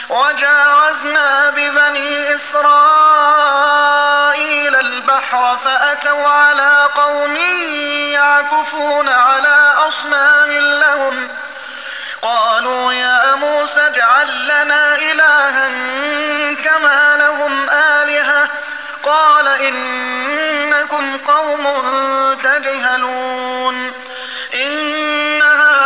وجاوزنا ببني إسرائيل البحر فأتوا على قوم يعكفون على أصنام لهم قالوا يا موسى اجعل لنا إلها كما لهم آلهة قال إنكم قوم تجهلون إن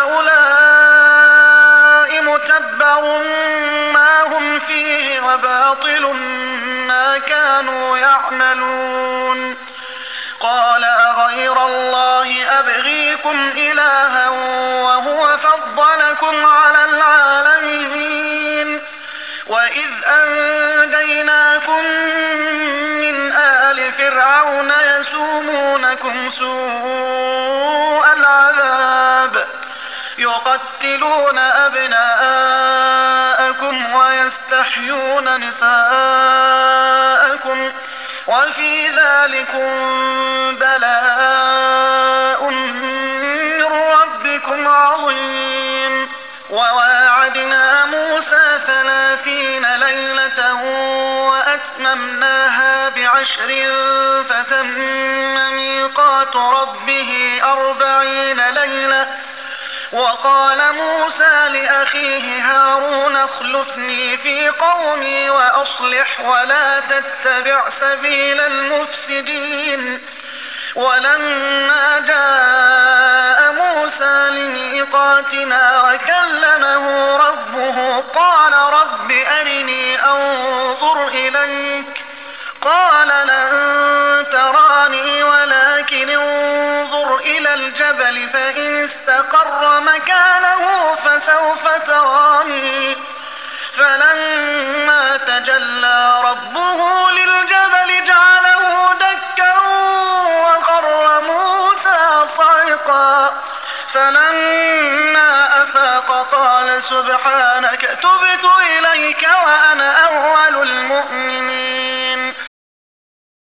هؤلاء متبر ما هم فيه وباطل ما كانوا يعملون قال أغير الله أبغيكم إلها وهو فضلكم على العالمين وإذ أنجيناكم من آل فرعون يسومونكم سوء العذاب يقتلون أبناءكم ويستحيون نساءكم وفي ذلكم بلاء من ربكم عظيم وواعدنا موسى 30 ليلة وأتممناها ب10 فتم ميقات ربه 40 ليلة وقال موسى لأخيه هارون اخلفني في قومي وأصلح ولا تتبع سبيل المفسدين ولما جاء موسى لميقاتنا وكلمه ربه قال رب أرني أنظر إليك قال لن تراني ولكن انظر إلى الجبل فإن استقر مكانه فسوف تراني فلما تجلى ربه للجبل جعله دكا وخر موسى صعقا فلما أفاق قال سبحانك تبت